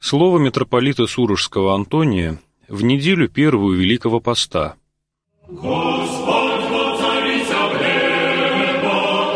Слово митрополита Сурожского Антония в неделю первую Великого Поста. Господь, воцарися в небо,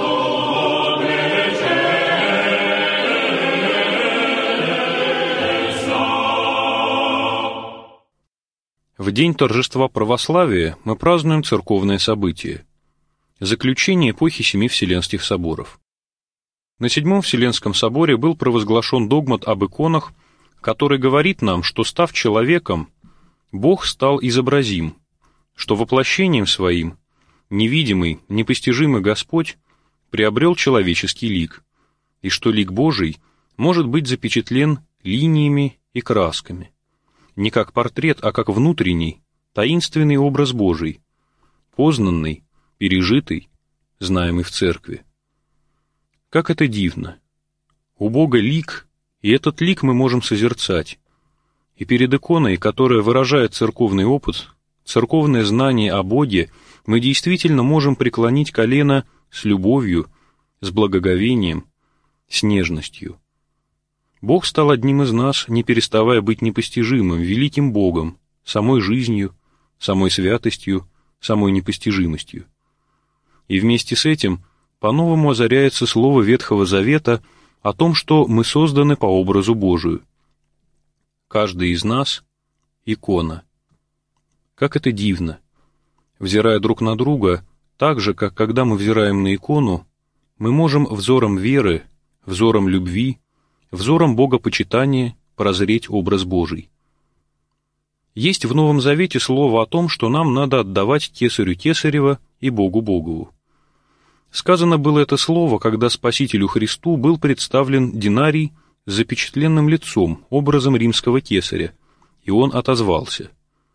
В день торжества православия мы празднуем церковное событие – заключение эпохи Семи Вселенских соборов. На Седьмом Вселенском соборе был провозглашен догмат об иконах, который говорит нам, что, став человеком, Бог стал изобразим, что воплощением своим невидимый, непостижимый Господь приобрел человеческий лик, и что лик Божий может быть запечатлен линиями и красками, не как портрет, а как внутренний, таинственный образ Божий, познанный, пережитый, знаемый в церкви. Как это дивно! У Бога лик, и этот лик мы можем созерцать. И перед иконой, которая выражает церковный опыт, церковное знание о Боге, мы действительно можем преклонить колено с любовью, с благоговением, с нежностью. Бог стал одним из нас, не переставая быть непостижимым, великим Богом, самой жизнью, самой святостью, самой непостижимостью. И вместе с этим по-новому озаряется слово Ветхого Завета о том, что мы созданы по образу Божию. Каждый из нас — икона. Как это дивно! Взирая друг на друга, так же, как когда мы взираем на икону, мы можем взором веры, взором любви, взором богопочитания прозреть образ Божий. Есть в Новом Завете слово о том, что нам надо отдавать кесарю кесарева и Богу Богову. Сказано было это слово, когда Спасителю Христу был представлен динарий с запечатленным лицом, образом римского кесаря, и он отозвался: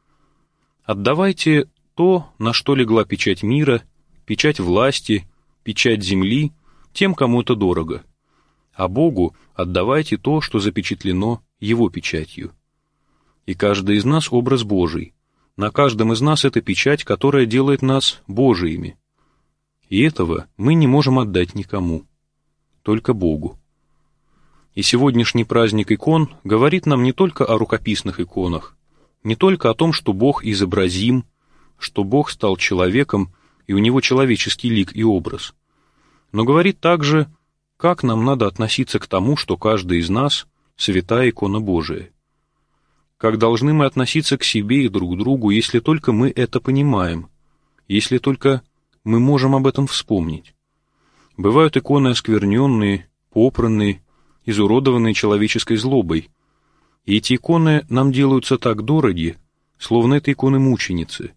«Отдавайте то, на что легла печать мира, печать власти, печать земли, тем, кому это дорого, а Богу отдавайте то, что запечатлено Его печатью». И каждый из нас — образ Божий, на каждом из нас эта печать, которая делает нас Божиими. И этого мы не можем отдать никому, только Богу. И сегодняшний праздник икон говорит нам не только о рукописных иконах, не только о том, что Бог изобразим, что Бог стал человеком, и у Него человеческий лик и образ, но говорит также, как нам надо относиться к тому, что каждый из нас — святая икона Божия. Как должны мы относиться к себе и друг к другу, если только мы это понимаем, если только мы можем об этом вспомнить. Бывают иконы оскверненные, попранные, изуродованные человеческой злобой, и эти иконы нам делаются так дороги, словно это иконы мученицы.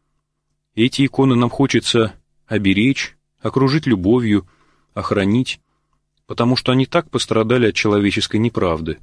Эти иконы нам хочется оберечь, окружить любовью, охранить, потому что они так пострадали от человеческой неправды.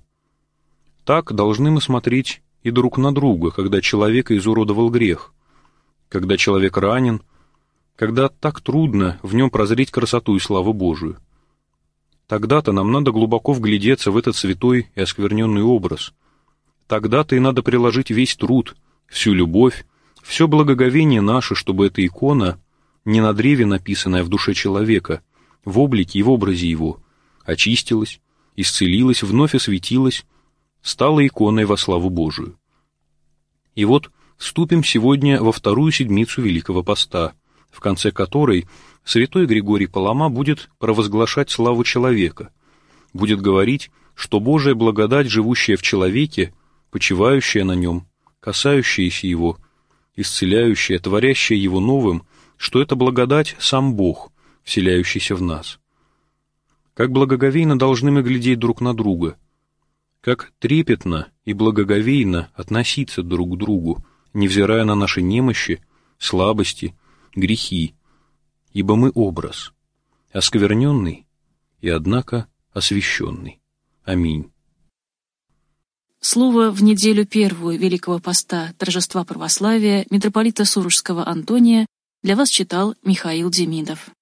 Так должны мы смотреть и друг на друга, когда человека изуродовал грех, когда человек ранен, когда так трудно в нем прозреть красоту и славу Божию. Тогда-то нам надо глубоко вглядеться в этот святой и оскверненный образ. Тогда-то и надо приложить весь труд, всю любовь, все благоговение наше, чтобы эта икона, не на древе написанная в душе человека, в облике и в образе его, очистилась, исцелилась, вновь осветилась, стала иконой во славу Божию. И вот вступим сегодня во вторую седмицу Великого Поста, в конце которой святой Григорий Палама будет провозглашать славу человека, будет говорить, что Божия благодать, живущая в человеке, почивающая на нем, касающаяся его, исцеляющая, творящая его новым, что это благодать сам Бог, вселяющийся в нас. Как благоговейно должны мы глядеть друг на друга, как трепетно и благоговейно относиться друг к другу, невзирая на наши немощи, слабости, грехи, ибо мы образ, оскверненный и, однако, освященный. Аминь. Слово в неделю первую Великого Поста торжества православия митрополита Сурожского Антония для вас читал Михаил Демидов.